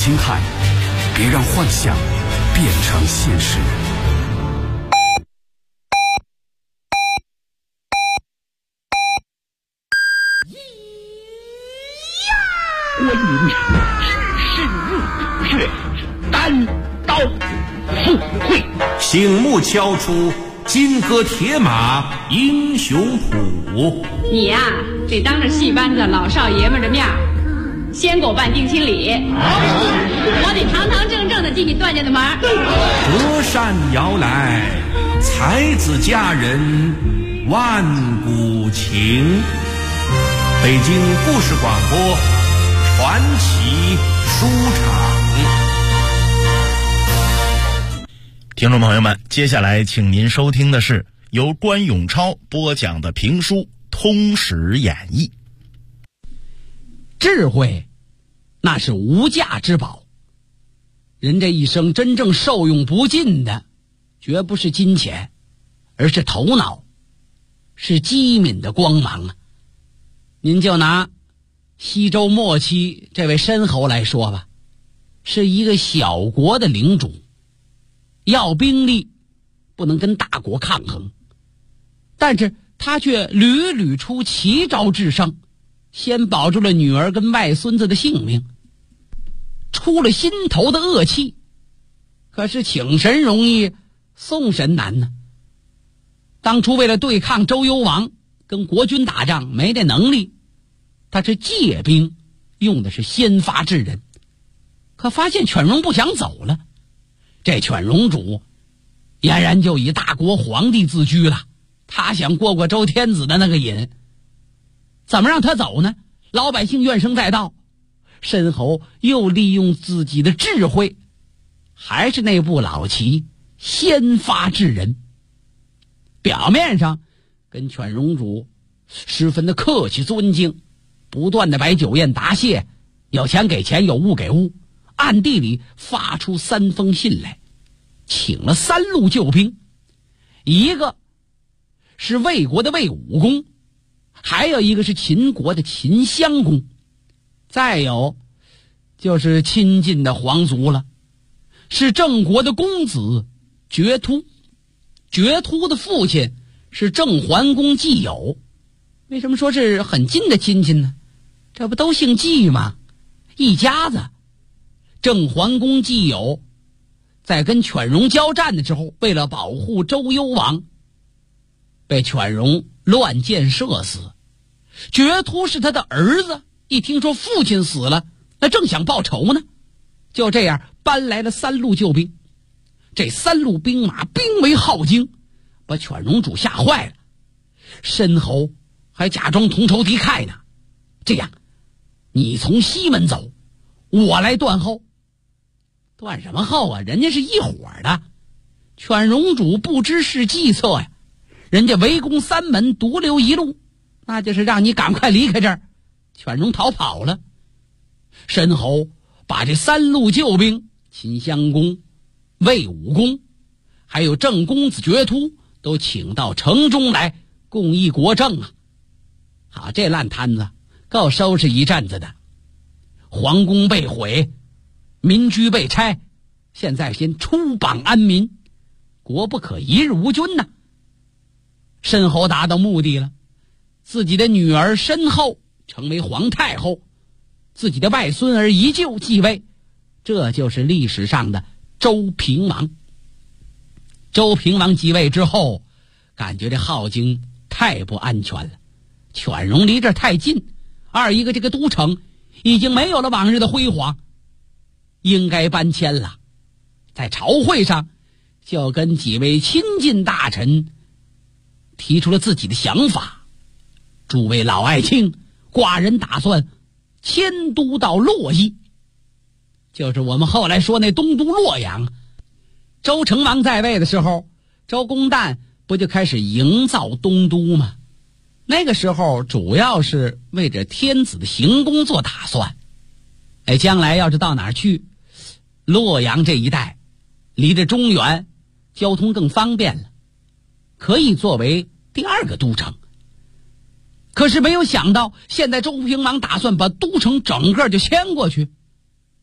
惊骇，别让幻想变成现实。 观音深入虎穴，单刀赴会， 醒目敲出金戈铁马英雄谱。 你呀，得当着戏班子老少爷们的面先给我办定亲礼，我得堂堂正正的进你段家的门。 隔山遥来，才子佳人万古情。北京故事广播传奇书场。 听众朋友们，接下来请您收听的是由关永超播讲的评书《通史演义》。 智慧那是无价之宝，人这一生真正受用不尽的绝不是金钱，而是头脑，是机敏的光芒啊。您就拿西周末期这位申侯来说吧，是一个小国的领主，要兵力不能跟大国抗衡，但是他却屡屡出奇招制胜，先保住了女儿跟外孙子的性命，出了心头的恶气。可是请神容易送神难呢。当初为了对抗周幽王跟国军打仗没这能力，他是借兵，用的是先发制人。可发现犬戎不想走了，这犬戎主俨然就以大国皇帝自居了，他想过过周天子的那个瘾。怎么让他走呢？老百姓怨声载道，申侯又利用自己的智慧，还是那部老棋，先发制人。表面上跟犬戎主十分的客气尊敬，不断的摆酒宴答谢，有钱给钱，有物给物，暗地里发出3封信来，请了3路救兵，一个是魏国的魏武公，还有一个是秦国的秦襄公，再有就是亲近的皇族了，是郑国的公子决突。决突的父亲是郑桓公季友。为什么说是很近的亲戚呢？这不都姓季吗？一家子。郑桓公季友在跟犬戎交战的时候，为了保护周幽王，被犬戎乱箭射死。决突是他的儿子，一听说父亲死了，那正想报仇呢，就这样搬来了3路救兵。这3路兵马兵为浩京，把犬戎主吓坏了。申侯还假装同仇敌忾呢。这样，你从西门走，我来断后。断什么后啊？人家是一伙的。犬戎主不知是计策呀，人家围攻3门，独留一路，那就是让你赶快离开这儿。犬戎逃跑了。申侯把这3路救兵，秦襄公、魏武公还有郑公子决突都请到城中来共议国政啊。好，这烂摊子够收拾一阵子的。皇宫被毁，民居被拆，现在先出榜安民，国不可一日无君呐。申侯达到目的了，自己的女儿申后成为皇太后，自己的外孙儿宜臼继位，这就是历史上的周平王。周平王继位之后，感觉这镐京太不安全了，犬戎离这儿太近，二一个这个都城已经没有了往日的辉煌，应该搬迁了。在朝会上就跟几位亲近大臣提出了自己的想法。诸位老爱卿，寡人打算迁都到洛邑，就是我们后来说那东都洛阳。周成王在位的时候，周公旦不就开始营造东都吗？那个时候主要是为着天子的行宫做打算。将来要是到哪儿去，洛阳这一带离着中原，交通更方便了，可以作为第2个都城。可是没有想到，现在周平王打算把都城整个就迁过去。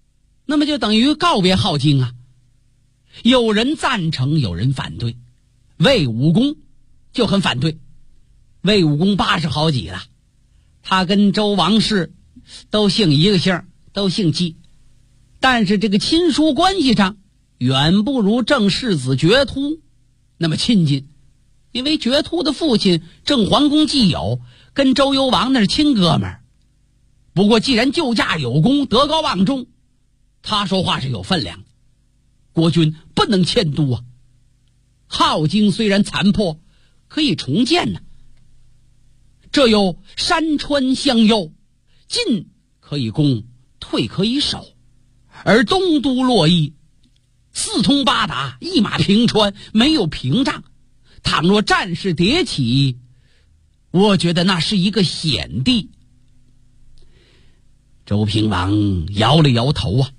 那么就等于告别镐京啊。有人赞成，有人反对。魏武功就很反对。魏武功80好几了，他跟周王室都姓一个姓，都姓纪，但是这个亲疏关系上远不如郑世子觉突那么亲近。因为觉突的父亲郑桓公季友跟周幽王那是亲哥们儿。不过既然救驾有功，德高望重，他说话是有分量的。国君不能迁都啊！镐京虽然残破，可以重建呢。这有山川相佑，进可以攻，退可以守。而东都洛邑四通八达，一马平川，没有屏障。倘若战事迭起，我觉得那是一个险地。周平王摇了摇头啊，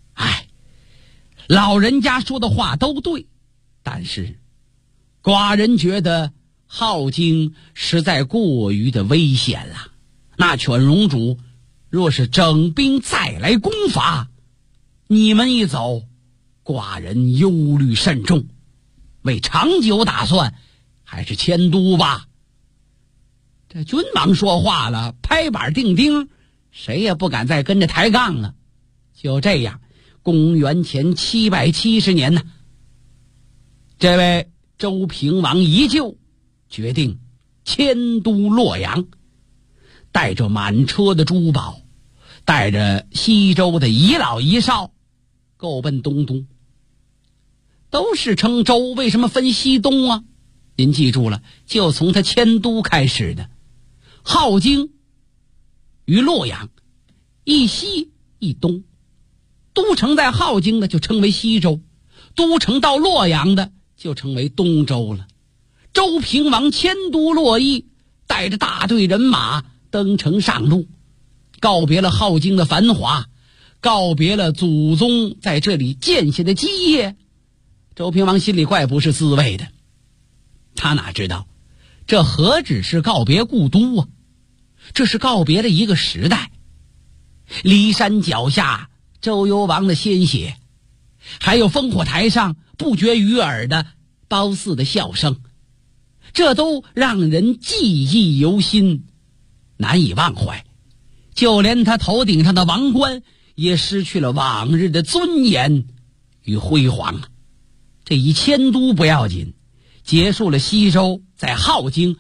老人家说的话都对，但是寡人觉得镐京实在过于的危险了。那犬戎主若是整兵再来攻伐，你们一走，寡人忧虑甚重。为长久打算，还是迁都吧。这君王说话了，拍板定钉，谁也不敢再跟着抬杠了。就这样，公元前770年呢，这位周平王一救，决定迁都洛阳，带着满车的珠宝，带着西周的遗老遗少，够奔东都。都是称周，为什么分西东啊？您记住了，就从他迁都开始的。镐京与洛阳一西一东，都城在镐京的就称为西周，都城到洛阳的就称为东周了。周平王迁都洛邑，带着大队人马登城上路，告别了镐京的繁华，告别了祖宗在这里建下的基业。周平王心里怪不是滋味的，他哪知道这何止是告别故都啊，这是告别了一个时代。骊山脚下周幽王的鲜血，还有烽火台上不绝于耳的褒姒的笑声，这都让人记忆犹新，难以忘怀。就连他头顶上的王冠也失去了往日的尊严与辉煌啊。这一迁都不要紧，结束了西周在镐京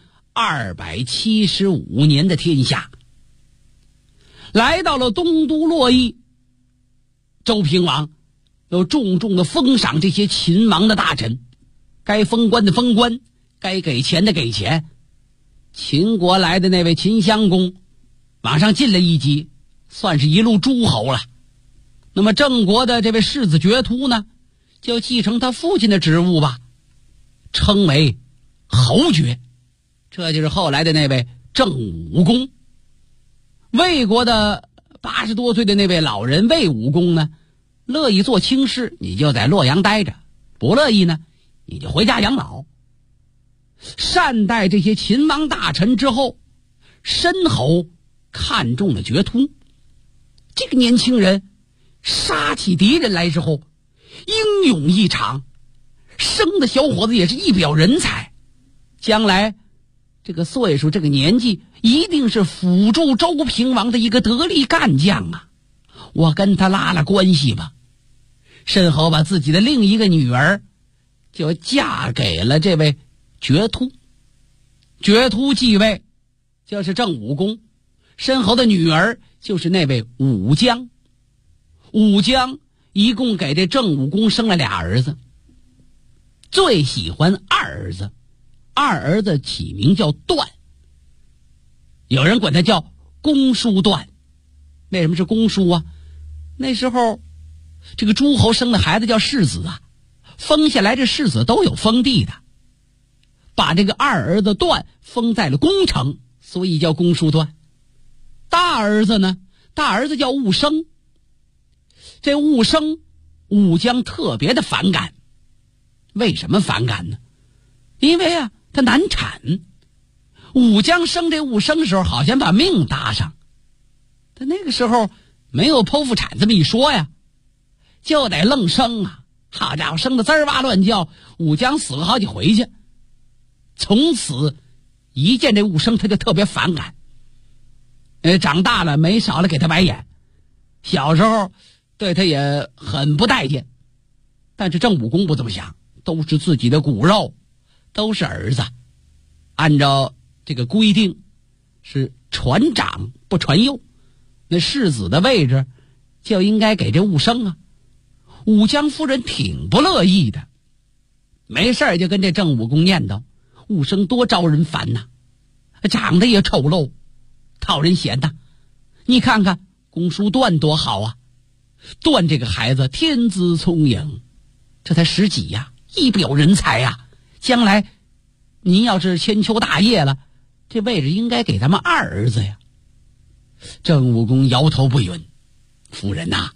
275年的天下，来到了东都洛邑。周平王又重重的封赏这些秦王的大臣，该封官的封官，该给钱的给钱。秦国来的那位秦襄公往上进了一级，算是一路诸侯了。那么郑国的这位世子觉突呢，就继承他父亲的职务吧，称为侯爵。这就是后来的那位郑武公。魏国的80多岁的那位老人魏武公呢，乐意做卿士，你就在洛阳待着；不乐意呢，你就回家养老。善待这些秦王大臣之后，申侯看中了觉突。这个年轻人杀起敌人来之后英勇异常，生的小伙子也是一表人才，将来这个岁数这个年纪一定是辅助周平王的一个得力干将啊。我跟他拉了关系吧。申侯把自己的另一个女儿就嫁给了这位觉突。觉突继位就是郑武公，申侯的女儿就是那位武姜。武姜一共给这郑武公生了俩儿子，最喜欢二儿子，二儿子起名叫段，有人管他叫公叔段。为什么是公叔啊？那时候这个诸侯生的孩子叫世子啊，封下来这世子都有封地的，把这个二儿子段封在了宫城，所以叫公叔段。大儿子呢，大儿子叫寤生。这寤生武姜特别的反感。为什么反感呢？因为啊他难产。武姜生这寤生的时候好像把命搭上，但那个时候没有剖腹产这么一说呀， 就得愣生啊！好家伙，生得滋哇乱叫，武江死了好几回去。从此一见这武生他就特别反感。长大了没少了给他白眼，小时候对他也很不待见。但是郑武公不这么想，都是自己的骨肉，都是儿子，按照这个规定是传长不传幼，那世子的位置就应该给这武生啊。武姜夫人挺不乐意的，没事就跟这郑武公念叨，武生多招人烦呐，长得也丑陋，讨人嫌呐。你看看公叔段多好啊，段这个孩子天资聪颖，这才10几呀，一表人才呀，将来您要是千秋大业了，这位置应该给咱们二儿子呀。郑武公摇头不允，夫人呐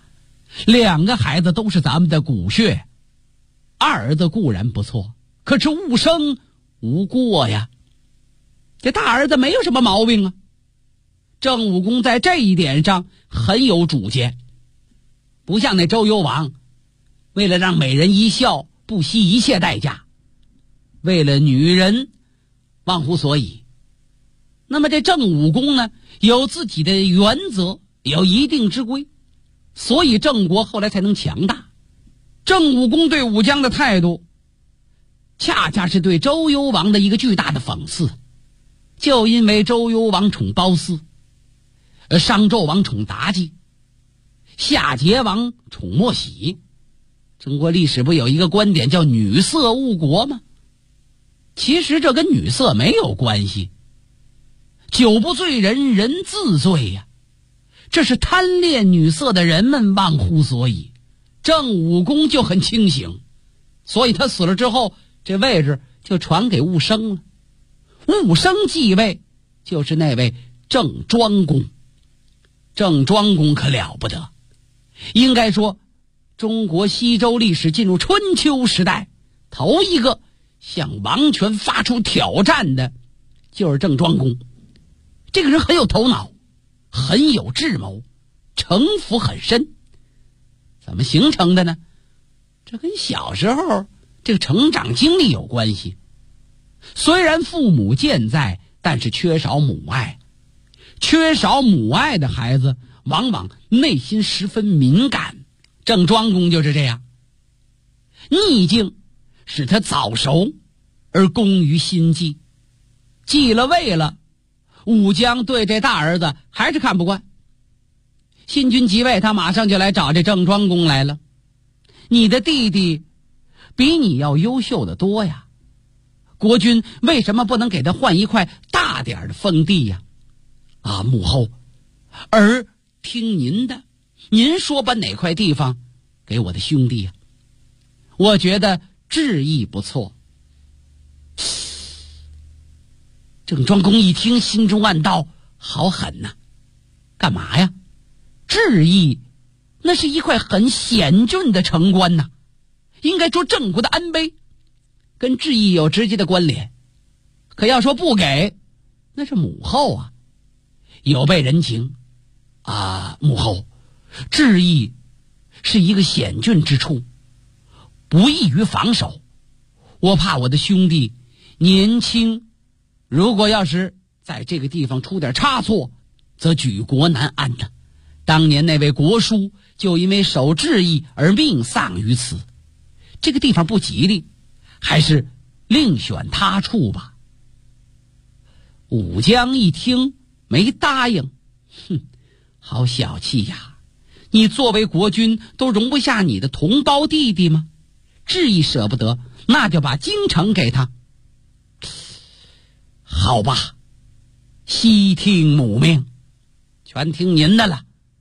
，2个孩子都是咱们的骨血，二儿子固然不错，可是武生无过呀，这大儿子没有什么毛病啊。郑武公在这一点上很有主见，不像那周幽王，为了让美人一笑不惜一切代价，为了女人忘乎所以。那么这郑武公呢，有自己的原则，有一定之规，所以郑国后来才能强大。郑武公对武姜的态度恰恰是对周幽王的一个巨大的讽刺。就因为周幽王宠褒姒，商纣王宠妲己，夏桀王宠莫喜。中国历史不有一个观点叫女色误国吗？其实这跟女色没有关系，酒不醉人人自醉呀，这是贪恋女色的人们忘乎所以。郑武公就很清醒，所以他死了之后，这位置就传给武生了。武生继位就是那位郑庄公。郑庄公可了不得，应该说中国西周历史进入春秋时代，头一个向王权发出挑战的就是郑庄公。这个人很有头脑，很有智谋，城府很深。怎么形成的呢？这跟小时候这个成长经历有关系。虽然父母健在，但是缺少母爱。缺少母爱的孩子往往内心十分敏感，郑庄公就是这样。逆境使他早熟而功于心计，继了位了，武姜对这大儿子还是看不惯。新君即位，他马上就来找这郑庄公来了。你的弟弟比你要优秀的多呀，国君为什么不能给他换一块大点的封地呀？啊，母后，儿听您的，您说把哪块地方给我的兄弟呀？我觉得志意不错。郑庄公一听，心中暗道：好狠呐！干嘛呀？志意那是一块很险峻的城关呐，应该说郑国的安危跟志意有直接的关联。可要说不给，那是母后啊，有悖人情啊。母后，志意是一个险峻之处，不易于防守，我怕我的兄弟年轻，如果要是在这个地方出点差错，则举国难安呐。当年那位国叔就因为守志意而命丧于此，这个地方不吉利，还是另选他处吧。武姜一听没答应，好小气呀！你作为国君都容不下你的同胞弟弟吗？志意舍不得，那就把京城给他。好吧，悉听母命，全听您的了。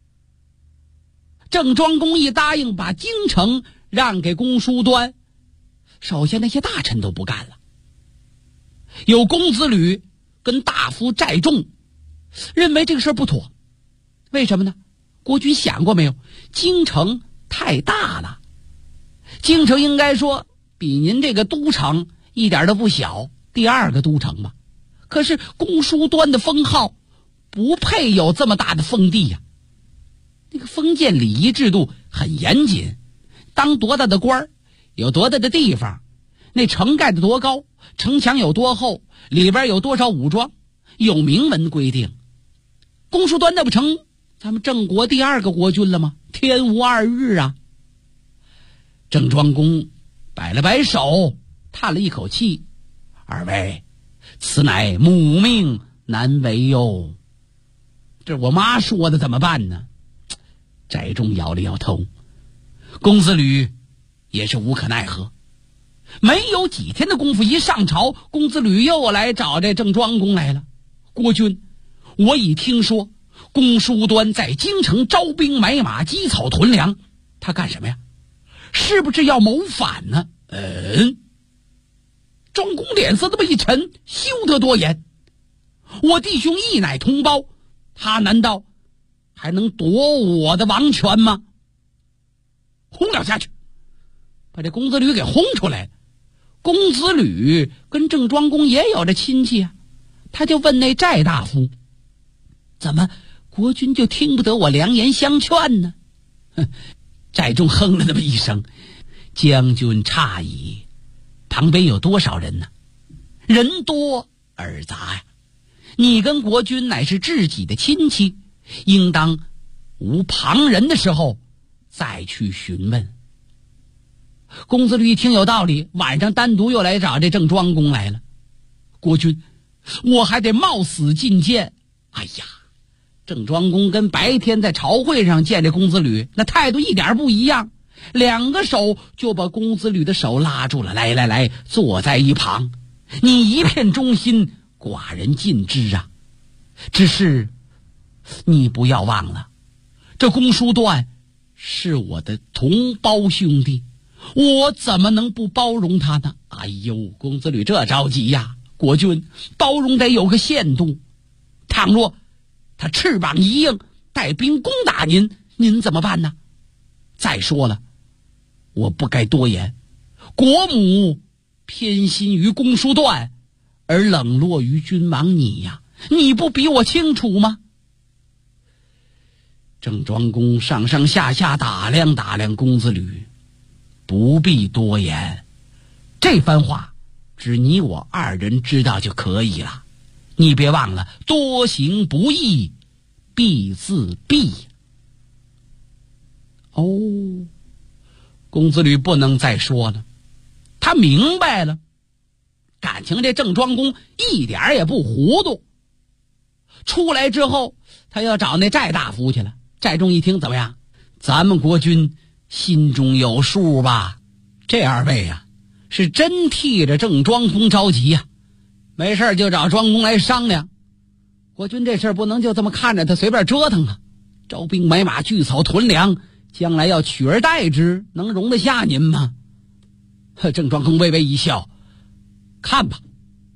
郑庄公一答应把京城让给公叔端，首先那些大臣都不干了。有公子吕跟大夫寨众认为这个事儿不妥。为什么呢？国君想过没有？京城太大了，京城应该说比您这个都城一点都不小，第2个都城吧。可是公叔端的封号不配有这么大的封地呀。那个封建礼仪制度很严谨， 当多大的官儿，有多大的地方，那城盖得多高，城墙有多厚，里边有多少武装，有明文规定。公叔端那不成咱们郑国第2个国君了吗？天无二日啊！郑庄公摆了摆手，叹了一口气：“二位，此乃母命难违哟。”这我妈说的怎么办呢？翟仲摇了摇头。公子吕也是无可奈何。没有几天的功夫，一上朝，公子吕又来找这郑庄公来了。国君，我已听说公叔端在京城招兵买马，积草屯粮，他干什么呀？是不是要谋反呢？庄公脸色这么一沉，休得多言。我弟兄一乃同胞，他难道还能夺我的王权吗？轰了下去，把这公子吕给轰出来。公子吕跟郑庄公也有着亲戚啊，他就问那寨大夫：“怎么国君就听不得我良言相劝呢？”寨中哼了那么一声：“将军诧异，旁边有多少人呢？人多耳杂呀。你跟国君乃是知己的亲戚，应当无旁人的时候再去询问。”公子吕一听有道理，晚上单独又来找这郑庄公来了。国君，我还得冒死觐见。哎呀，郑庄公跟白天在朝会上见这公子吕那态度一点不一样，2个手就把公子吕的手拉住了。来，坐在一旁，你一片忠心，寡人尽知啊。只是你不要忘了，这公叔段是我的同胞兄弟，我怎么能不包容他呢？哎呦，公子吕这着急呀！国君，包容得有个限度，倘若他翅膀一硬，带兵攻打您，您怎么办呢？再说了，我不该多言，国母偏心于公叔段，而冷落于君王你呀，你不比我清楚吗？郑庄公上上下下打量打量公子吕，不必多言，这番话只你我2人知道就可以了。你别忘了，多行不义必自毙。哦，公子吕不能再说了，他明白了，感情这郑庄公一点也不糊涂。出来之后，他要找那寨大夫去了。寨中一听，怎么样？咱们国君心中有数吧？这2位呀，是真替着郑庄公着急呀，没事就找庄公来商量。国君这事儿不能就这么看着他随便折腾啊！招兵买马，聚草屯粮，将来要取而代之，能容得下您吗？郑庄公微微一笑：“看吧，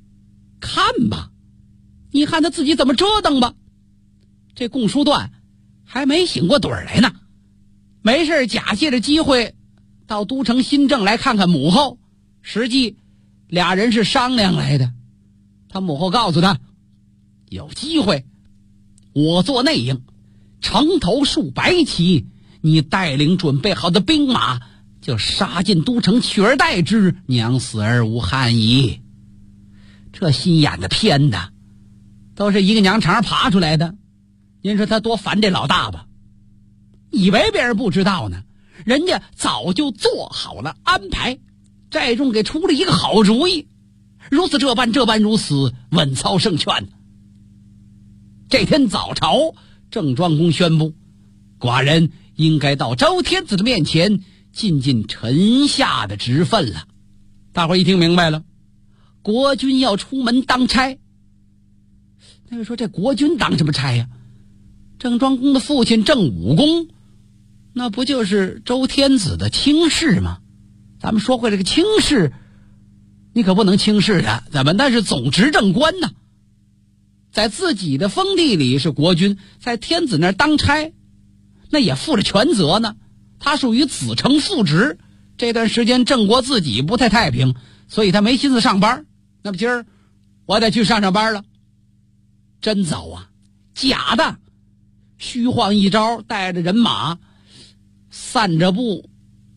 你看他自己怎么折腾吧。”这公叔段还没醒过盹来呢，没事假借着机会到都城新郑来看看母后，实际俩人是商量来的。他母后告诉他，有机会我做内应，城头数百骑，你带领准备好的兵马就杀进都城，取而代之，娘死而无憾矣。这心眼子偏的，都是一个娘肠爬出来的。您说他多烦这老大吧？以为别人不知道呢，人家早就做好了安排。寨中给出了一个好主意，如此这般如此，稳操胜券。这天早朝，郑庄公宣布，寡人应该到周天子的面前尽尽臣下的职分了。大伙一听明白了，国君要出门当差。那位说，这国君当什么差呀？郑庄公的父亲郑武公，那不就是周天子的卿士吗？咱们说过这个卿士，你可不能轻视他，怎么那是总执政官呢？在自己的封地里是国君，在天子那儿当差，那也负着全责呢。他属于子承父职。这段时间郑国自己不太平，所以他没心思上班。那么今儿我得去上班了。真早啊，假的，虚晃一招，带着人马散着步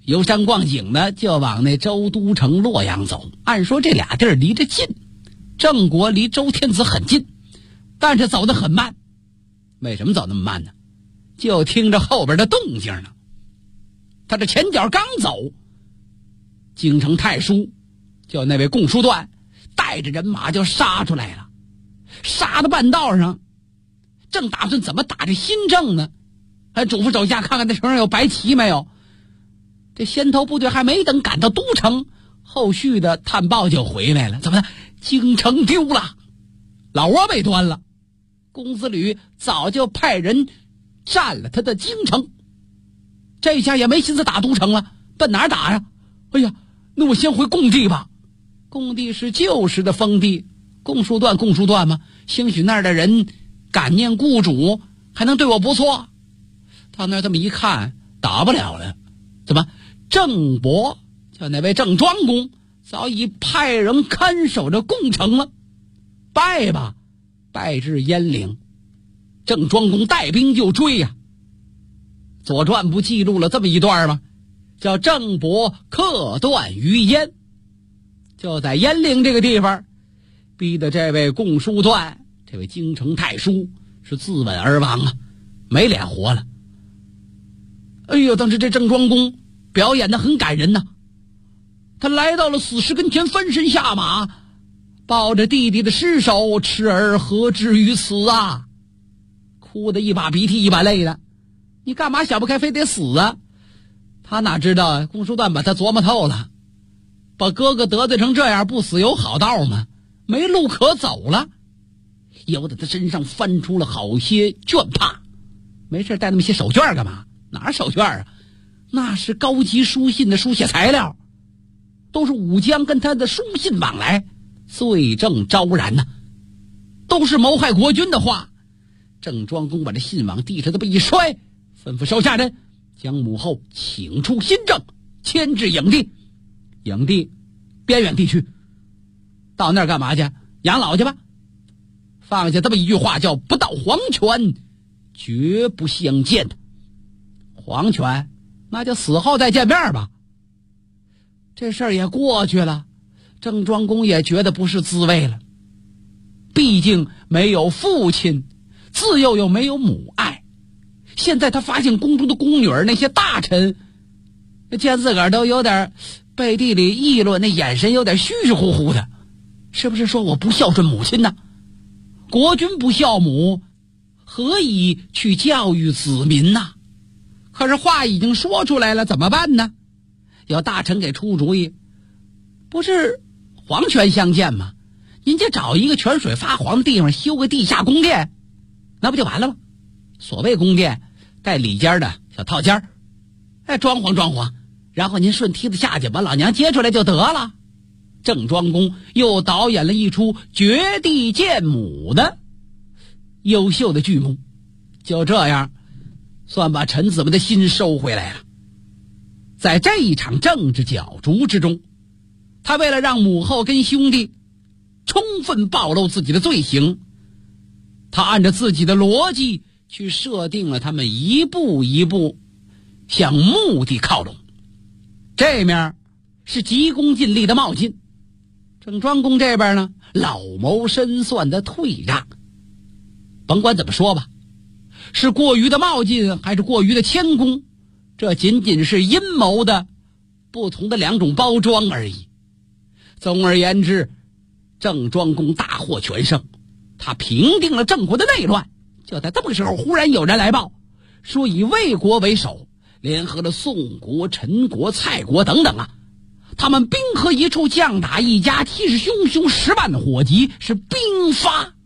游山逛景的就往那周都城洛阳走。按说这俩地儿离着近，郑国离周天子很近，但是走得很慢。为什么走那么慢呢？就听着后边的动静呢。他这前脚刚走，京城太叔就那位共叔段带着人马就杀出来了。杀到半道上，正打算怎么打这新郑呢，还嘱咐手下看看那城上有白旗没有。这先头部队还没等赶到都城，后续的探报就回来了。怎么的？京城丢了，老窝被端了。公子吕早就派人占了他的京城，这下也没心思打都城了，奔哪儿打呀？哎呀，那我先回贡地吧。贡地是旧时的封地，共叔段吗？兴许那儿的人感念故主，还能对我不错。到那儿这么一看，打不了了。怎么？郑伯叫那位郑庄公早已派人看守着贡城了。败吧，败至鄢陵。郑庄公带兵就追呀。左传不记录了这么一段吗？叫郑伯克段于鄢。就在鄢陵这个地方，逼得这位共叔段，这位京城太叔是自刎而亡啊，没脸活了。哎呦，当时这郑庄公表演得很感人呐。他来到了死尸跟前，翻身下马，抱着弟弟的尸首，痴儿何至于此啊，哭得一把鼻涕一把泪的。你干嘛想不开非得死啊？他哪知道共叔段把他琢磨透了，把哥哥得罪成这样，不死有好道吗？没路可走了。由得他身上翻出了好些绢帕，没事带那么些手绢干嘛？哪手绢啊？那是高级书信的书写材料，都是武将跟他的书信往来，罪证昭然呐，都是谋害国君的话。郑庄公把这信往地上这么一摔，吩咐手下人将母后请出新郑，迁至颍地。颍地边远地区，到那儿干嘛去？养老去吧。放下这么一句话，叫不到黄泉绝不相见。黄泉那就死后再见面吧。这事儿也过去了，郑庄公也觉得不是滋味了。毕竟没有父亲，自幼又没有母爱。现在他发现宫中的宫女儿那些大臣，见自个儿都有点背地里议论，那眼神有点虚虚乎乎的，是不是说我不孝顺母亲呢？国君不孝母，何以去教育子民呢？可是话已经说出来了，怎么办呢？有大臣给出主意，不是黄泉相见吗？您就找一个泉水发黄的地方，修个地下宫殿，那不就完了吗？所谓宫殿，带里间的小套间，装潢，然后您顺梯子下去，把老娘接出来就得了。郑庄公又导演了一出绝地见母的优秀的剧目，就这样算把臣子们的心收回来了。在这一场政治角逐之中，他为了让母后跟兄弟充分暴露自己的罪行，他按照自己的逻辑去设定了他们一步一步向目的靠拢。这面是急功近利的冒进，郑庄公这边呢，老谋深算的退让。甭管怎么说吧，是过于的冒进还是过于的谦恭，这仅仅是阴谋的不同的两种包装而已。总而言之，郑庄公大获全胜，他平定了郑国的内乱。就在这么个时候，忽然有人来报，说以魏国为首，联合了宋国、陈国、蔡国等等啊，他们兵合一处，将打一家，气势汹汹，10万火急，是兵发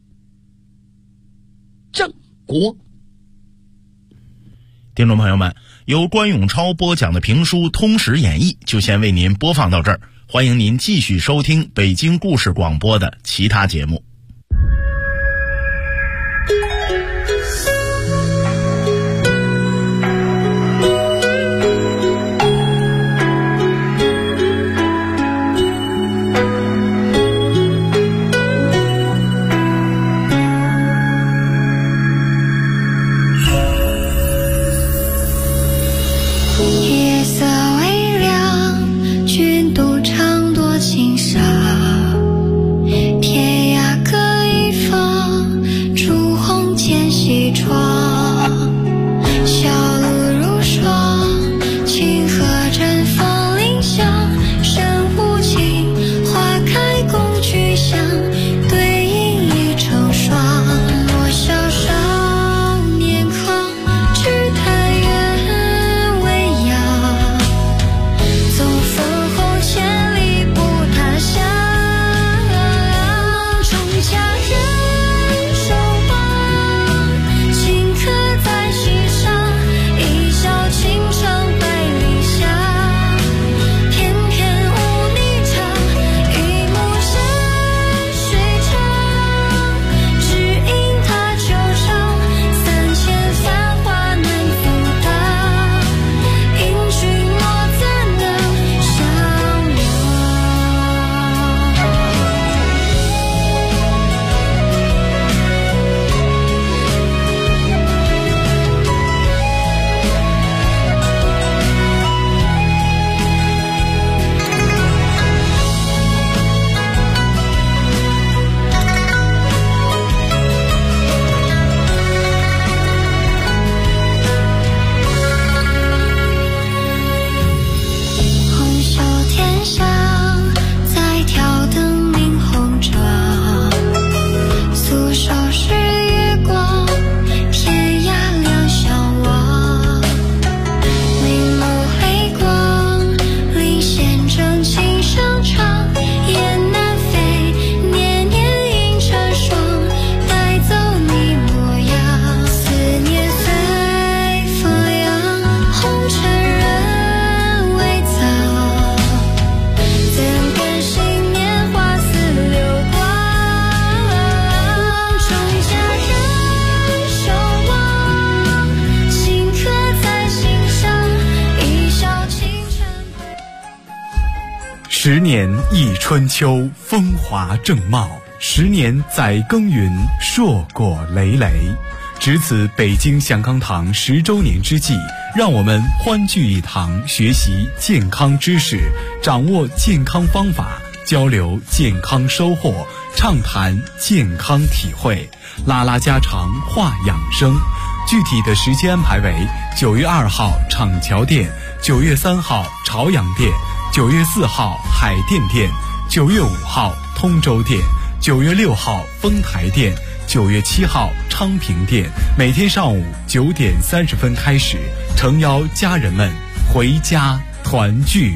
郑国。 听众朋友们，由关永超播讲的评书《通史演义》就先为您播放到这儿，欢迎您继续收听北京故事广播的其他节目。 夜色微 10年一春秋，风华正茂；10年载耕耘，硕果累累。值此北京祥康堂10周年之际，让我们欢聚一堂，学习健康知识，掌握健康方法，交流健康收获，畅谈健康体会，拉拉家常话养生。具体的时间安排为9月2号厂桥店，9月3号朝阳店，9月4号海淀店，9月5号通州店，9月6号丰台店，9月7号昌平店。每天上午9点30分开始，诚邀家人们回家团聚。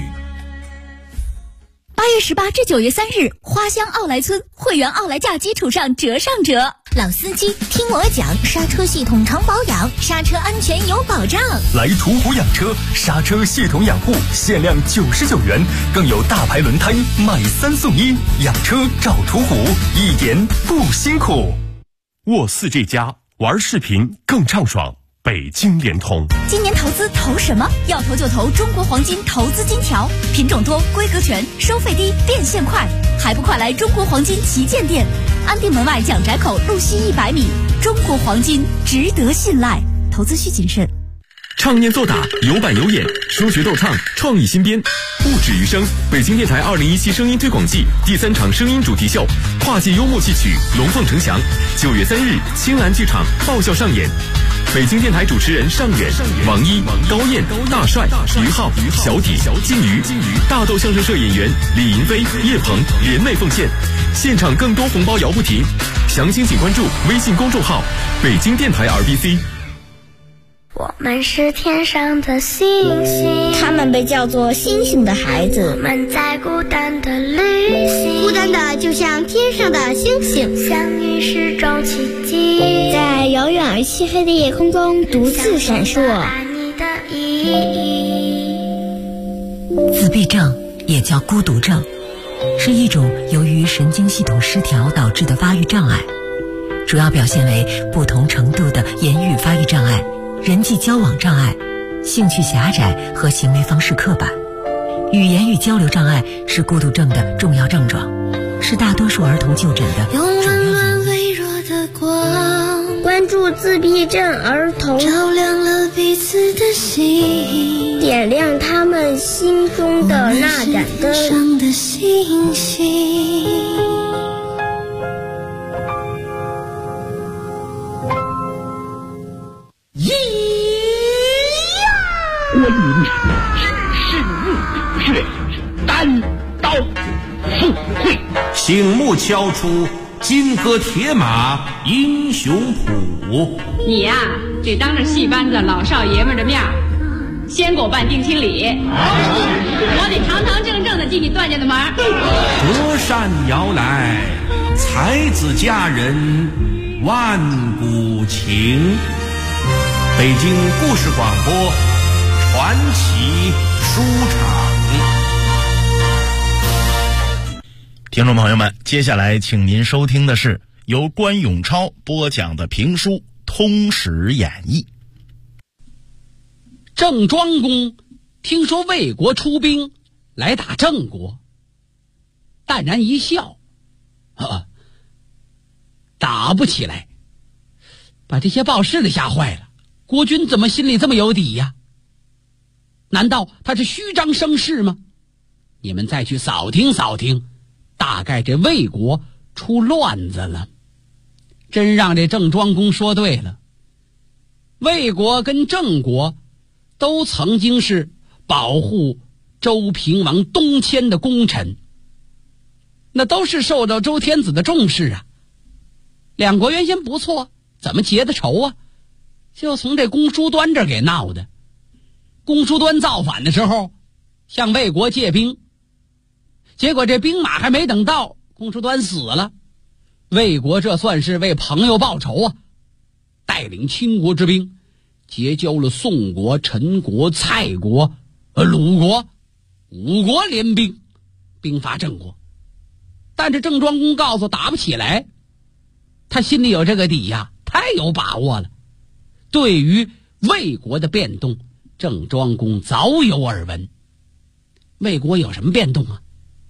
8月18至9月3日，花乡奥莱村会员奥莱价基础上折上折。老司机听我讲，刹车系统常保养，刹车安全有保障。 来途虎养车，刹车系统养护限量99元，更有大牌轮胎买3送1。养车找途虎，一点不辛苦。 沃4G+玩视频更畅爽。北京联通今年投资投什么？要投就投中国黄金投资金条，品种多，规格全，收费低，变现快，还不快来中国黄金旗舰店，安定门外蒋宅口路西100米。中国黄金值得信赖，投资需谨慎。 唱念做打，有板有眼，说学逗唱，创意新编，不止于声。北京电台2017声音推广季第3场声音主题秀，跨界幽默戏曲龙凤呈祥，9月3日青蓝剧场爆笑上演。北京电台主持人尚远、王一、高燕、大帅、于浩、小底、金鱼、大豆相声社演员李银飞、叶鹏联袂奉献，现场更多红包摇不停。详情请关注微信公众号北京电台 RBC。 我们是天上的星星， 他们被叫做星星的孩子。 我们在孤单的旅行， 孤单的就像天上的星星， 相遇是种奇迹， 在遥远而漆黑的夜空中独自闪烁。 爱你的意义。 自闭症也叫孤独症，是一种由于神经系统失调导致的发育障碍，主要表现为不同程度的言语发育障碍、人际交往障碍、兴趣狭窄和行为方式刻板。语言与交流障碍是孤独症的重要症状，是大多数儿童就诊的主要原因。 用温暖微弱的光， 关注自闭症儿童， 照亮了彼此的心， 点亮他们心中的那盏灯。 我们是天上的星星。 关云是日月，单刀赴会， 醒目敲出金戈铁马英雄谱。 你呀，得当着戏班子老少爷们的面先给我办定亲礼，我得堂堂正正的进你段家的门。 隔山遥来，才子佳人万古情。北京故事广播传奇书场。 听众朋友们，接下来请您收听的是由关永超播讲的评书《通史演义》。 郑庄公听说魏国出兵来打郑国，淡然一笑，打不起来，把这些报事的吓坏了。国君怎么心里这么有底呀？难道他是虚张声势吗？你们再去扫听扫听，大概这魏国出乱子了。真让这郑庄公说对了，魏国跟郑国都曾经是保护周平王东迁的功臣，那都是受到周天子的重视啊。两国原先不错，怎么结的仇啊？就从这公叔端这儿给闹的。公叔端造反的时候向魏国借兵，结果这兵马还没等到，公叔端死了。魏国这算是为朋友报仇啊，带领秦国之兵结交了宋国、陈国、蔡国、鲁国5国联兵，兵伐郑国。但是郑庄公告诉打不起来，他心里有这个底呀，太有把握了。对于魏国的变动，郑庄公早有耳闻。魏国有什么变动啊？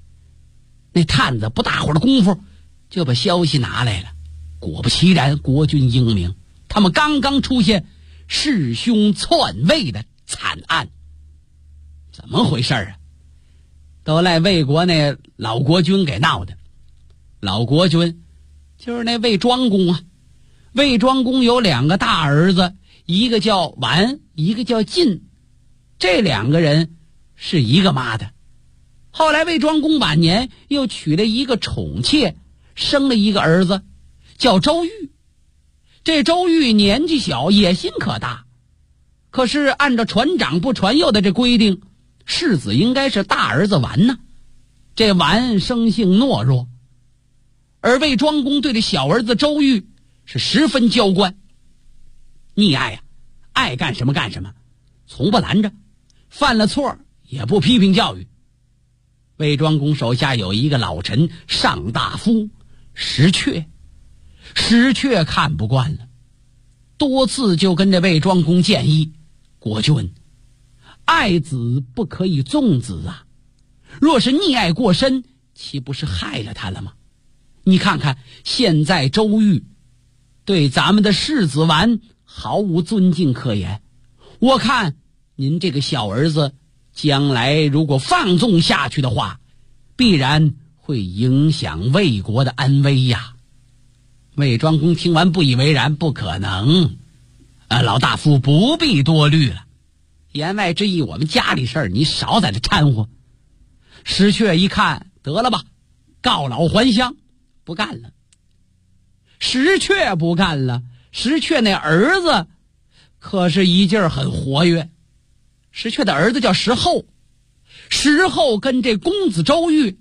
那探子不大会儿的功夫就把消息拿来了。果不其然，国军英明，他们刚刚出现弑兄篡位的惨案。怎么回事啊？都赖魏国那老国君给闹的。老国君就是那魏庄公啊。魏庄公有2个大儿子，一个叫完，一个叫晋，这2个人是一个妈的。后来魏庄公晚年又娶了一个宠妾，生了一个儿子叫周瑜。这周瑜年纪小，野心可大，可是按照传长不传幼的这规定，世子应该是大儿子完呢。这完生性懦弱，而魏庄公对这小儿子周瑜是十分娇惯溺爱呀，爱干什么干什么，从不拦着，犯了错也不批评教育。魏庄公手下有一个老臣上大夫石阙，石阙看不惯了，多次就跟这魏庄公建议，国君，爱子不可以纵子啊，若是溺爱过深，岂不是害了他了吗？你看看现在周瑜对咱们的世子完毫无尊敬可言，我看您这个小儿子将来如果放纵下去的话，必然会影响魏国的安危呀。魏庄公听完不以为然，不可能，老大夫不必多虑了，言外之意，我们家里事儿你少在这掺和。石阙一看，得了吧，告老还乡，不干了。石阙不干了，石阙那儿子可是一劲儿很活跃。石阙的儿子叫石厚，石厚跟这公子周瑜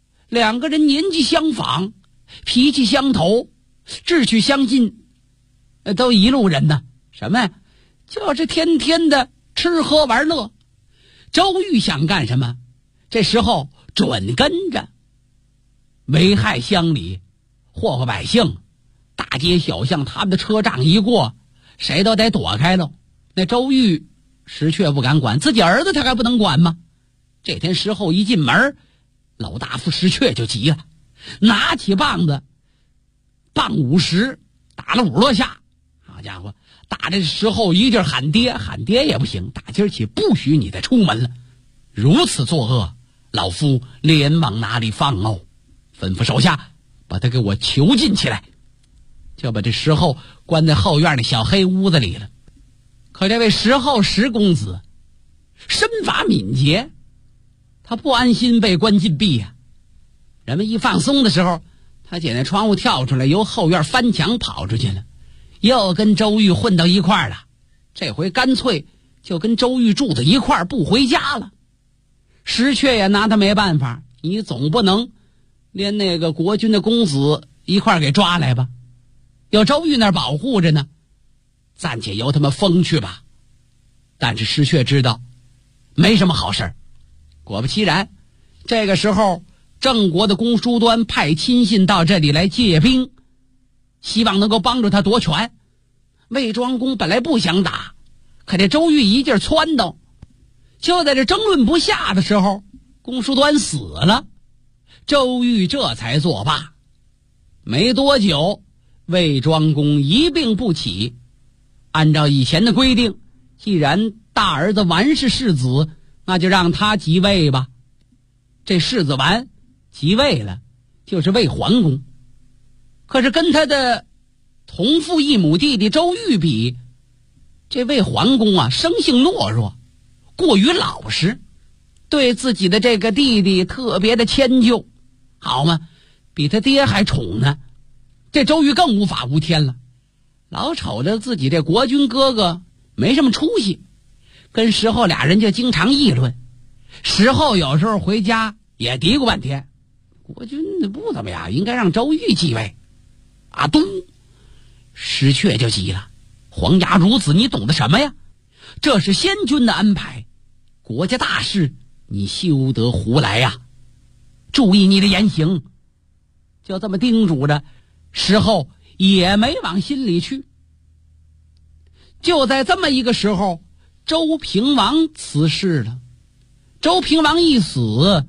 2个人年纪相仿，脾气相投，志趣相近，都一路人呢。什么呀？就是天天的吃喝玩乐。周瑜想干什么，这时候准跟着，危害乡里，祸祸百姓，大街小巷他们的车仗一过，谁都得躲开喽。那周瑜石阙不敢管，自己儿子他还不能管吗？这天石厚一进门，老大夫石阙就急了，拿起棒子，棒50，打了50多下。好家伙，打这石厚一劲喊爹，喊爹也不行，打今儿起不许你再出门了，如此作恶，老夫连往哪里放哦？吩咐手下把他给我囚禁起来，就把这石厚关在后院那小黑屋子里了。可这位石厚石公子身法敏捷，他不安心被关禁闭呀。人们一放松的时候，他捡那窗户跳出来，由后院翻墙跑出去了，又跟周瑜混到一块儿了。这回干脆就跟周瑜住在一块儿，不回家了。石阙也拿他没办法，你总不能连那个国君的公子一块儿给抓来吧？有周瑜那儿保护着呢，暂且由他们封去吧。但是石阙知道没什么好事。果不其然，这个时候郑国的公叔端派亲信到这里来借兵，希望能够帮助他夺权。魏庄公本来不想打，可这周瑜一劲撺掇，就在这争论不下的时候，公叔端死了，周瑜这才作罢。没多久，魏庄公一病不起。按照以前的规定，既然大儿子完是世子，那就让他即位吧。这世子完即位了，就是魏桓公。可是跟他的同父异母弟弟周瑜比，这魏桓公啊，生性懦弱，过于老实，对自己的这个弟弟特别的迁就，好嘛，比他爹还宠呢。这周瑜更无法无天了，老瞅着自己这国君哥哥没什么出息，跟石厚俩人就经常议论。石厚有时候回家也嘀咕半天，国君不怎么样，应该让周瑜继位。啊咚！石阙就急了，皇牙孺子，你懂得什么呀？这是先君的安排，国家大事你休得胡来呀！注意你的言行。就这么叮嘱着，石厚也没往心里去。就在这么一个时候，周平王辞世了。周平王一死，这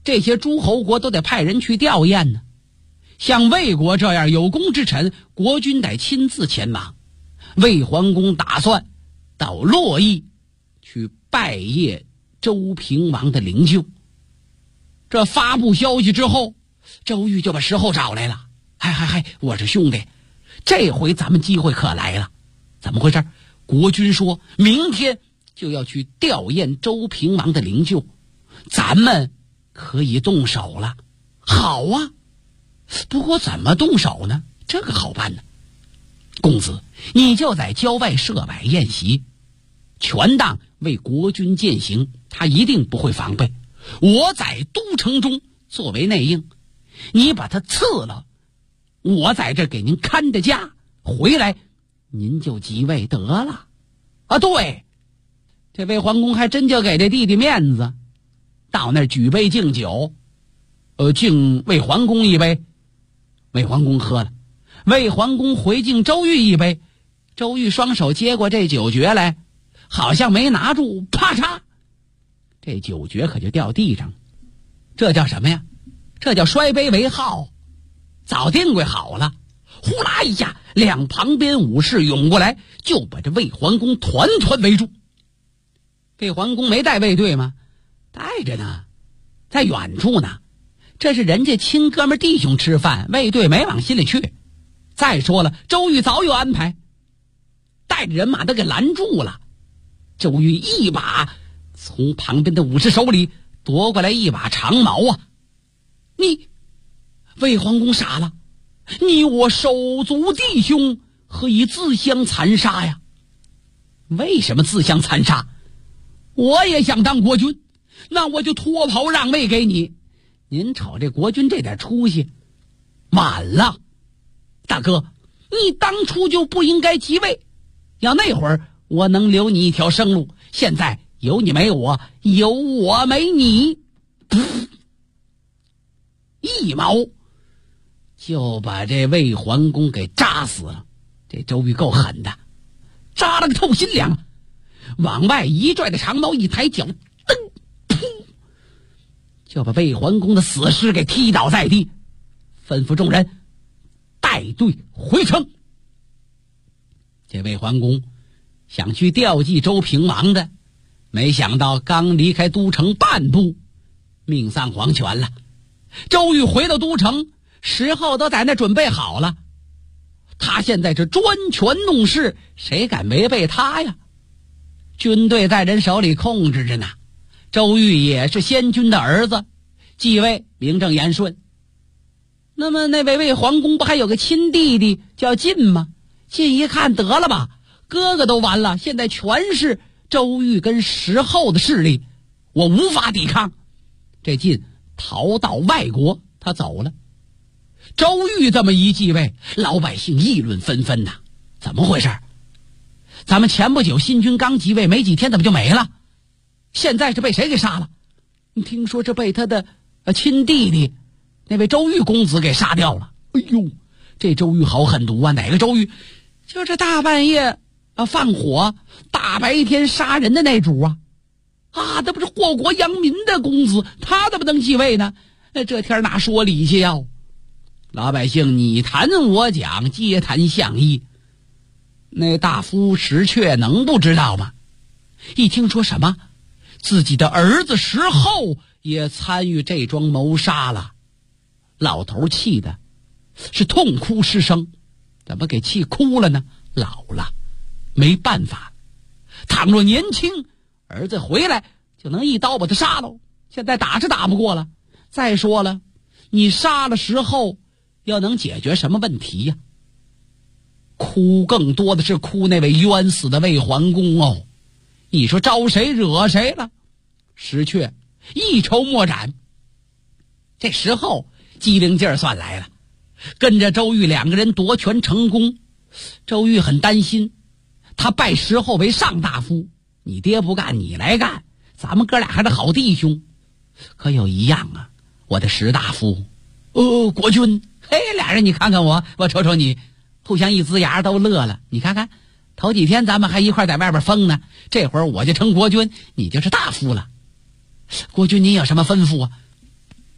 这些诸侯国都得派人去吊唁呢。像魏国这样有功之臣，国君得亲自前往。魏桓公打算到洛邑去拜谒周平王的灵柩。这发布消息之后，周瑜就把石厚找来了。嗨，我说兄弟，这回咱们机会可来了。怎么回事？国君说明天就要去吊唁周平王的灵柩，咱们可以动手了。好啊，不过怎么动手呢？这个好办呢。公子，你就在郊外设摆宴席，权当为国君饯行，他一定不会防备。我在都城中作为内应，你把他赐了，我在这给您看着家，回来您就即位得了。啊，对，这魏桓公还真就给这弟弟面子，到那儿举杯敬酒，敬魏桓公一杯，魏桓公喝了。魏桓公回敬周瑜一杯，周瑜双手接过这酒爵来，好像没拿住，啪嚓，这酒爵可就掉地上。这叫什么呀？这叫摔杯为号，早定规好了。呼啦一下，两旁边武士涌过来，就把这魏桓公团团围住。魏桓公没带卫队吗？带着呢，在远处呢。这是人家亲哥们弟兄吃饭，卫队没往心里去。再说了，周瑜早有安排，带着人马都给拦住了。周瑜一把从旁边的武士手里夺过来一把长矛啊！魏桓公傻了，你我手足弟兄，何以自相残杀呀？为什么自相残杀？我也想当国君，那我就脱袍让位给你。您瞅这国君这点出息，晚了。大哥，你当初就不应该即位，要那会儿我能留你一条生路，现在有你没我，有我没你，一矛就把这魏桓公给扎死了。这周瑜够狠的，扎了个透心凉，往外一拽的长矛，一抬脚，噔，噗，就把魏桓公的死尸给踢倒在地，吩咐众人带队回城。这魏桓公想去吊祭周平王的，没想到刚离开都城半步，命丧黄泉了。周瑜回到都城，石厚都在那准备好了。他现在是专权弄事，谁敢违背他呀？军队在人手里控制着呢。周瑜也是先君的儿子，继位名正言顺。那么那位魏桓公不还有个亲弟弟叫晋吗？晋一看，得了吧，哥哥都完了，现在全是周瑜跟石厚的势力，我无法抵抗。这晋逃到外国，他走了。周瑜这么一继位，老百姓议论纷纷呐。怎么回事？咱们前不久新君刚即位没几天，怎么就没了？现在是被谁给杀了？你听说这被他的亲弟弟那位周瑜公子给杀掉了。哎呦，这周瑜好狠毒啊！哪个周瑜？就这大半夜放火，大白天杀人的那主啊！那不是祸国殃民的公子，他怎么能继位呢？这天哪说理去呀？老百姓你谈我讲，皆谈相议。那大夫石阙能不知道吗？一听说什么自己的儿子石厚也参与这桩谋杀了，老头气的是痛哭失声。怎么给气哭了呢？老了没办法，倘若年轻，儿子回来就能一刀把他杀了，现在打是打不过了。再说了，你杀了石厚要能解决什么问题呀？哭更多的是哭那位冤死的魏桓公哦。你说招谁惹谁了？石阙一筹莫展。这石厚机灵劲儿算来了，跟着周瑜两个人夺权成功。周瑜很担心，他拜石厚为上大夫，你爹不干你来干，咱们哥俩还是好弟兄。可有一样啊，我的石大夫国君，嘿，俩人你看看我瞅瞅你，互相一呲牙都乐了。你看看头几天咱们还一块在外边疯呢，这会儿我就成国君，你就是大夫了。国君您有什么吩咐啊？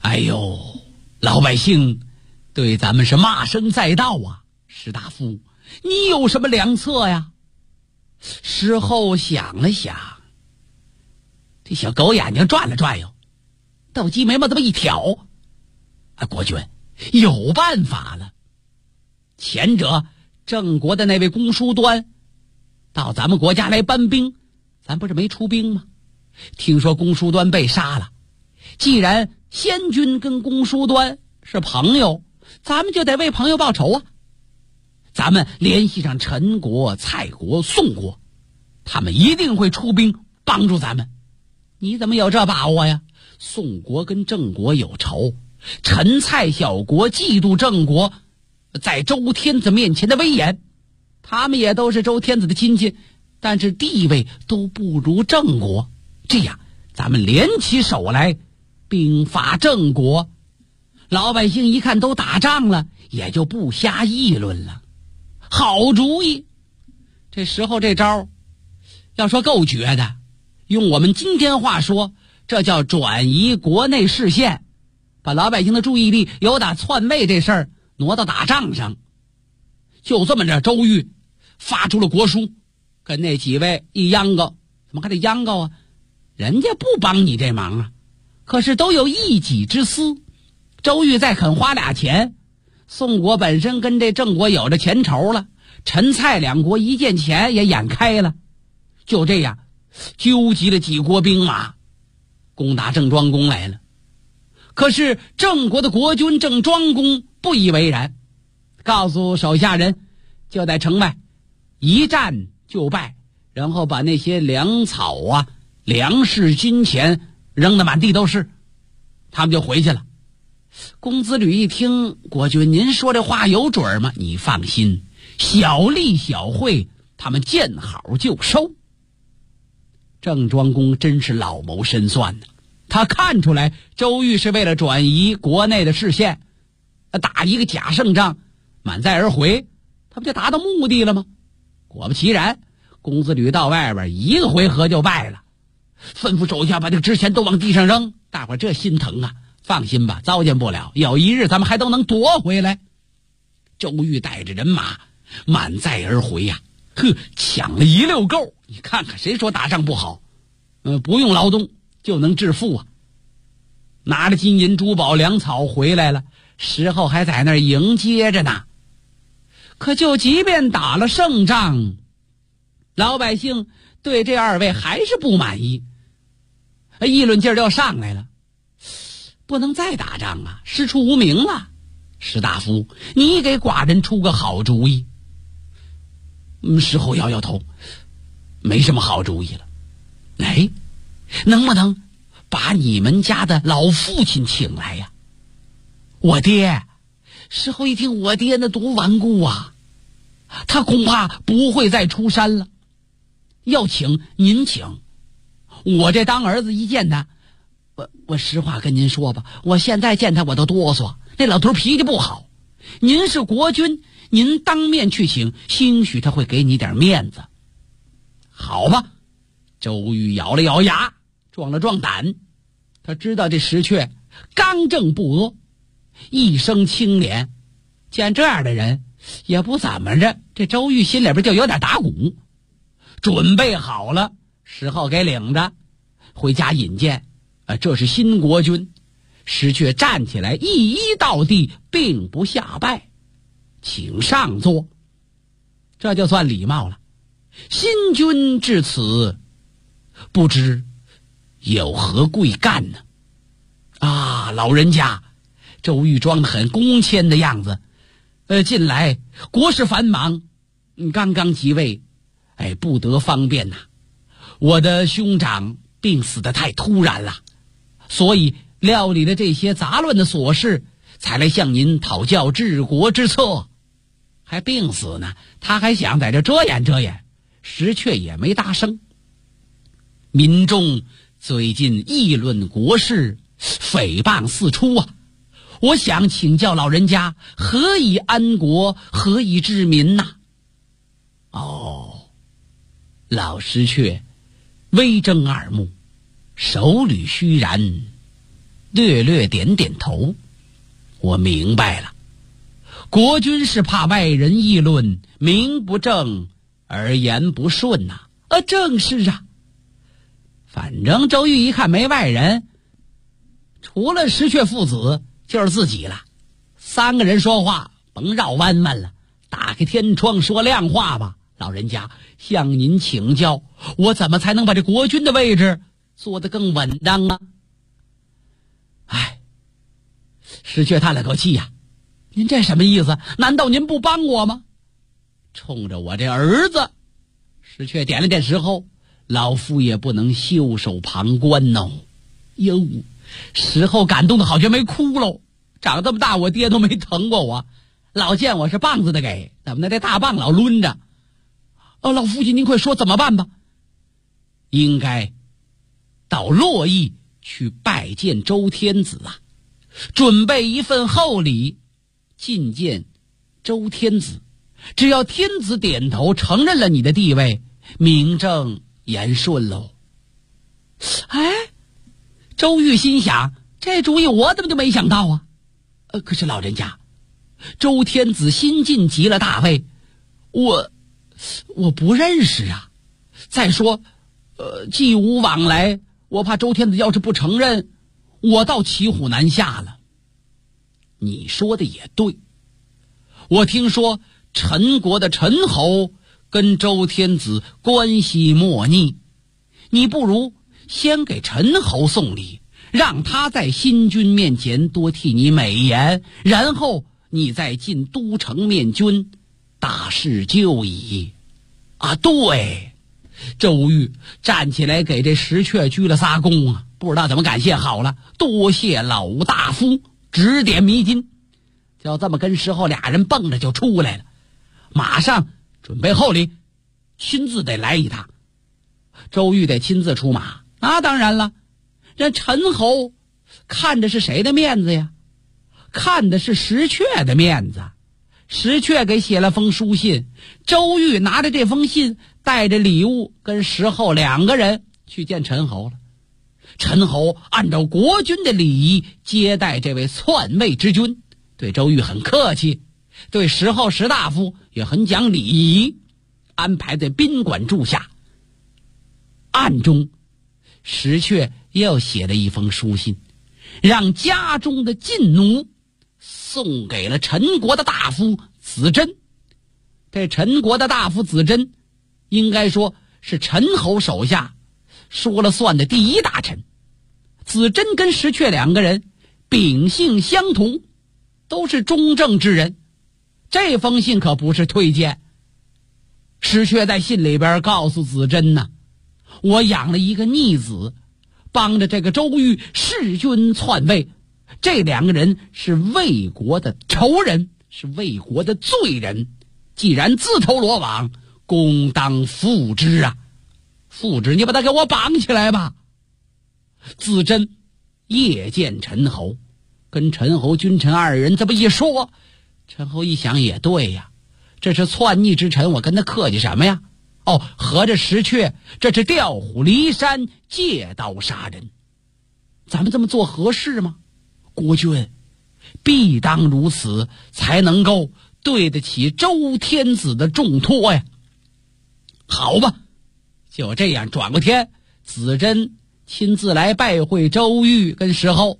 哎呦，老百姓对咱们是骂声载道啊！士大夫，你有什么良策呀？事后想了想，这小狗眼睛转了转悠，斗鸡眉毛这么一挑，国君有办法了。前者郑国的那位公叔端到咱们国家来搬兵，咱不是没出兵吗？听说公叔端被杀了，既然先君跟公叔端是朋友，咱们就得为朋友报仇啊！咱们联系上陈国、蔡国、宋国，他们一定会出兵帮助咱们。你怎么有这把握呀？宋国跟郑国有仇，陈蔡小国嫉妒郑国在周天子面前的威严，他们也都是周天子的亲戚，但是地位都不如郑国。这样咱们联起手来兵伐郑国，老百姓一看都打仗了，也就不瞎议论了。好主意！这时候这招要说够绝的，用我们今天话说，这叫转移国内视线，把老百姓的注意力由打篡位这事儿挪到打仗上。就这么着，周瑜发出了国书，跟那几位一央告，怎么还得央告啊？人家不帮你这忙啊，可是都有一己之私。周瑜再肯花俩钱，宋国本身跟这郑国有着前仇了，陈蔡两国一见钱也眼开了。就这样纠集了几国兵马攻打郑庄公来了。可是郑国的国君郑庄公不以为然，告诉手下人就在城外一战就败，然后把那些粮草啊、粮食、金钱扔得满地都是，他们就回去了。公子吕一听，国君您说这话有准吗？你放心，小利小惠，他们见好就收。郑庄公真是老谋深算呢，他看出来周瑜是为了转移国内的视线，打一个假胜仗，满载而回，他不就达到目的了吗？果不其然，公子吕到外边一个回合就败了，吩咐手下把这个值钱都往地上扔。大伙儿这心疼啊！放心吧，糟践不了，有一日咱们还都能夺回来。周瑜带着人马满载而回呀，抢了一溜够。你看看谁说打仗不好？不用劳动就能致富啊！拿着金银珠宝粮草回来了，时候还在那儿迎接着呢。可就即便打了胜仗，老百姓对这二位还是不满意，议论劲儿就上来了。不能再打仗啊，师出无名了。士大夫，你给寡人出个好主意。石后摇摇头，没什么好主意了。哎，能不能把你们家的老父亲请来呀？我爹。石后一听，我爹那多顽固啊，他恐怕不会再出山了。要请您请，我这当儿子一见他，我实话跟您说吧，我现在见他我都哆嗦，那老头脾气不好。您是国君，您当面去请，兴许他会给你点面子。好吧，周瑜咬了咬牙，壮了壮胆。他知道这石阙刚正不阿，一生清廉，见这样的人也不怎么着。这周瑜心里边就有点打鼓，准备好了，时候给领着回家引荐。这是新国君。石阙站起来，一到地，并不下拜，请上座，这就算礼貌了。新君至此，不知有何贵干呢？啊，老人家，周瑜装得很恭谦的样子。近来国事繁忙，刚刚即位，不得方便呐。我的兄长病死得太突然了，所以料理了这些杂乱的琐事，才来向您讨教治国之策。还病死呢，他还想在这遮掩遮掩，石阙也没大声。民众最近议论国事，诽谤四出啊！我想请教老人家，何以安国，何以治民呐？老石阙微睁二目，手捋虚髯， 略略点点头。我明白了，国君是怕外人议论，名不正而言不顺呐。正是啊。反正周瑜一看没外人，除了石阙父子就是自己了。3个人说话甭绕弯弯了，打开天窗说亮话吧。老人家，向您请教，我怎么才能把这国君的位置做得更稳当啊？石阙叹了口气呀，您这什么意思？难道您不帮我吗？冲着我这儿子，石阙点了点石后，老夫也不能袖手旁观哦。哟，石后感动的好像没哭喽。长这么大我爹都没疼过我，老见我是棒子的给，怎么的这大棒老抡着。老父亲您快说怎么办吧。应该到洛邑去拜见周天子啊，准备一份厚礼觐见周天子。只要天子点头承认了你的地位，名正言顺喽。周瑜心想，这主意我怎么就没想到啊？可是老人家，周天子新晋极了大位，我不认识啊。再说既无往来，我怕周天子要是不承认，我倒骑虎难下了。你说的也对，我听说陈国的陈侯跟周天子关系莫逆，你不如先给陈侯送礼，让他在新君面前多替你美言，然后你再进都城面君，大事就矣。对，周瑜站起来给这石阙鞠了仨躬啊，不知道怎么感谢好了，多谢老大夫指点迷津。就这么跟石后俩人蹦着就出来了，马上准备厚礼，亲自得来一趟。周瑜得亲自出马，那当然了，这陈侯看的是谁的面子呀？看的是石阙的面子。石阙给写了封书信，周瑜拿着这封信，带着礼物跟石后2个人去见陈侯了。陈侯按照国君的礼仪接待这位篡位之君，对周瑜很客气，对石后石大夫也很讲礼仪，安排在宾馆住下。暗中石阙又写了一封书信，让家中的禁奴送给了陈国的大夫子珍。这陈国的大夫子珍应该说是陈侯手下说了算的第一大臣。子珍跟石阙2个人秉性相同，都是中正之人。这封信可不是推荐。石阙在信里边告诉子珍呢，我养了一个逆子，帮着这个周瑜弑君篡位，这2个人是魏国的仇人，是魏国的罪人，既然自投罗网，公当复之啊！复之，你把他给我绑起来吧。子珍夜见陈侯，跟陈侯君臣2人这么一说，陈侯一想也对呀，这是篡逆之臣，我跟他客气什么呀？合着石阙这是调虎离山，借刀杀人，咱们这么做合适吗？国君必当如此，才能够对得起周天子的重托呀。好吧，就这样，转过天，子珍亲自来拜会周瑜跟石后。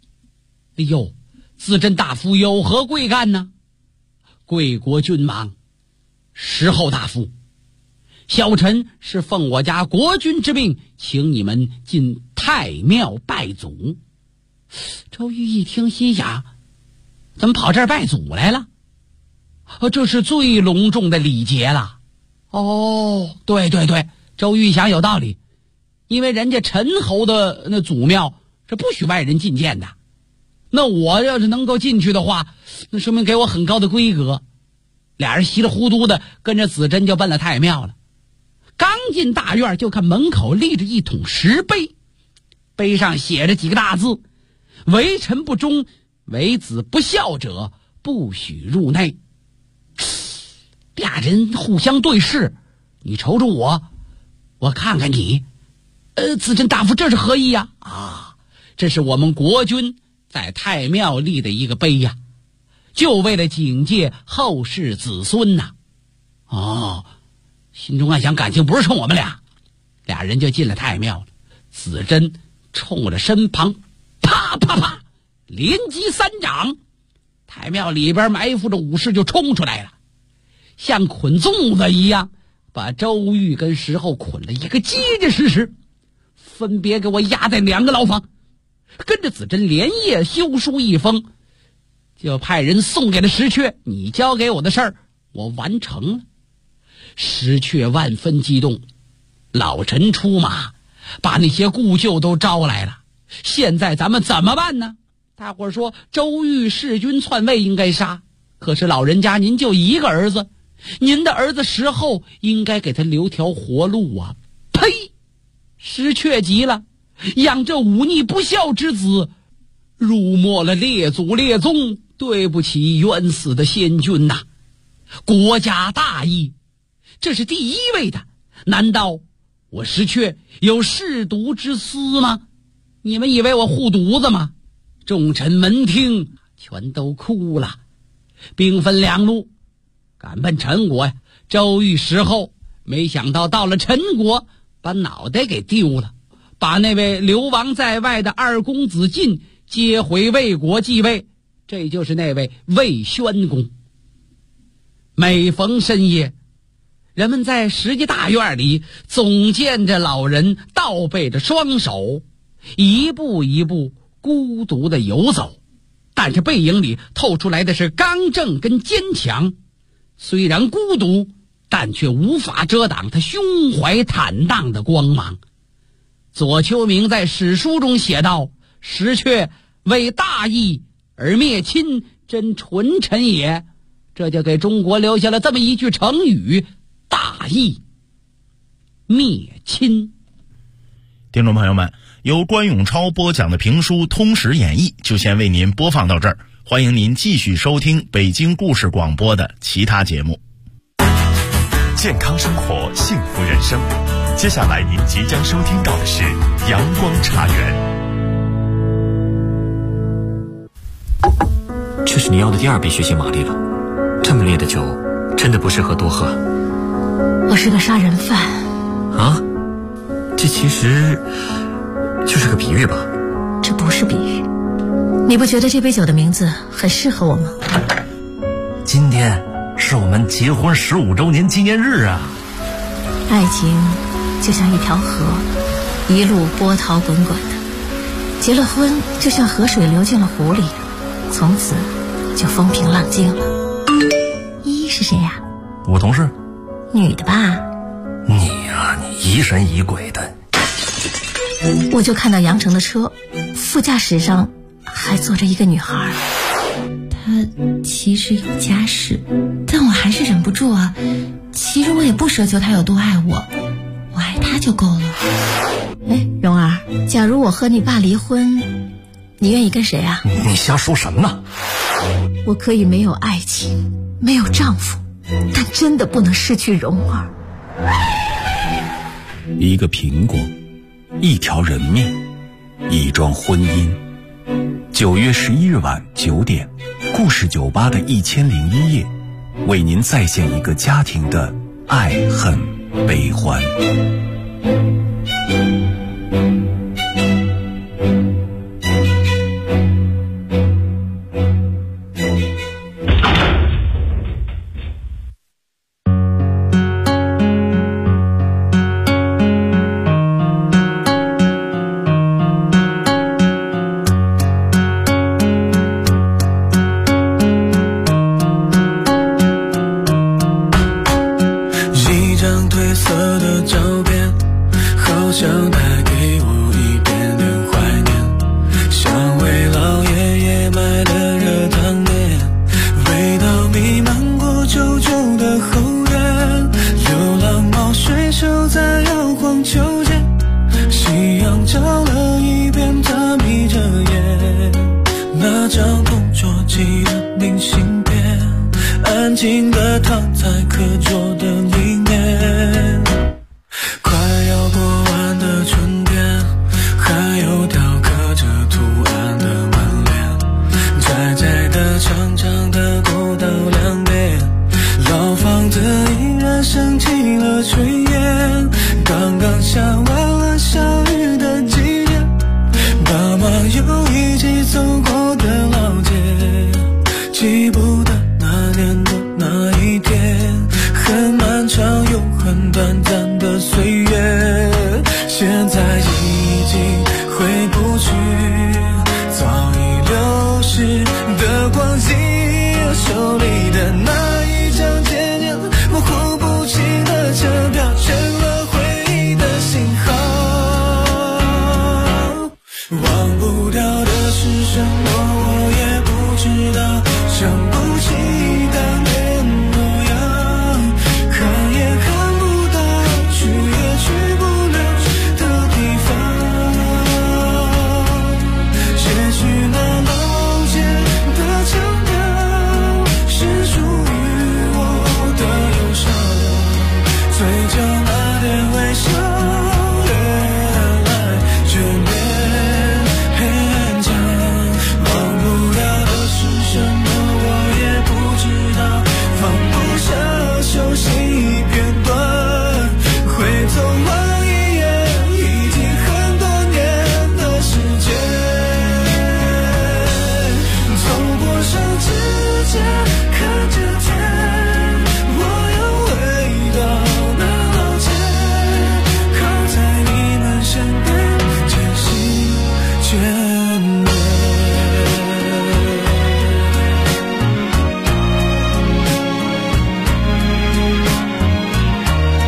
子珍大夫有何贵干呢？贵国君王，石后大夫，小臣是奉我家国君之命，请你们进太庙拜祖。周瑜一听心想，怎么跑这儿拜祖来了？这是最隆重的礼节了。对，周瑜一想有道理，因为人家陈侯的那祖庙是不许外人进见的，那我要是能够进去的话，那说明给我很高的规格。俩人稀里糊涂的跟着子珍就奔了太庙了。刚进大院，就看门口立着一桶石碑，碑上写着几个大字：为臣不忠，为子不孝者，不许入内。俩人互相对视，你瞅瞅我，我看看你。子珍大夫，这是何意呀？ 这是我们国军在太庙立的一个碑呀，就为了警戒后世子孙呐。心中暗想，感情不是冲我们俩人就进了太庙了。子珍冲着身旁啪啪啪连击3掌，太庙里边埋伏着武士就冲出来了，像捆粽子一样把周玉跟石厚捆了一个结结实实，分别给我押在2个牢房。跟着子珍连夜修书一封，就派人送给了石阙，你交给我的事儿我完成了。石阙万分激动，老臣出马把那些故旧都招来了，现在咱们怎么办呢？大伙儿说周玉弑君篡位应该杀，可是老人家您就一个儿子，您的儿子石厚应该给他留条活路啊！呸！石阙急了，养这忤逆不孝之子，辱没了列祖列宗，对不起冤死的先君呐！国家大义，这是第一位的，难道我石阙有舐犊之私吗？你们以为我护犊子吗？众臣闻听全都哭了，兵分2路赶奔陈国呀。周玉石厚没想到到了陈国，把脑袋给丢了，把那位流亡在外的2公子晋接回魏国继位，这就是那位魏宣公。每逢深夜，人们在石家大院里总见着老人倒背着双手，一步一步孤独地游走，但是背影里透出来的是刚正跟坚强。虽然孤独，但却无法遮挡他胸怀坦荡的光芒。左丘明在史书中写道：石阙为大义而灭亲，真纯臣也。这就给中国留下了这么一句成语：大义灭亲。 听众朋友们，由关永超播讲的评书《通史演义》就先为您播放到这儿，欢迎您继续收听北京故事广播的其他节目。 健康生活，幸福人生。接下来您即将收听到的是阳光茶园。 这是你要的第2杯血腥玛丽了，这么烈的酒真的不适合多喝。 我是个杀人犯啊，这其实就是个比喻吧？ 这不是比喻，你不觉得这杯酒的名字很适合我吗？ 今天是我们结婚15周年纪念日啊！ 爱情就像一条河，一路波涛滚滚的，结了婚就像河水流进了湖里，从此就风平浪静了。依依是谁呀？ 我同事。 女的吧？ 你呀，你疑神疑鬼的。 我就看到杨成的车，副驾驶上还坐着一个女孩，她其实有家室，但我还是忍不住啊。其实我也不奢求她有多爱我，我爱她就够了。哎，蓉儿，假如我和你爸离婚，你愿意跟谁啊？ 你瞎说什么呢？ 我可以没有爱情，没有丈夫，但真的不能失去蓉儿。 一个苹果，一条人命，一桩婚姻。9月11日晚9点，故事酒吧的1001夜，为您再现一个家庭的爱恨悲欢。 快要过完的春天，还有雕刻着有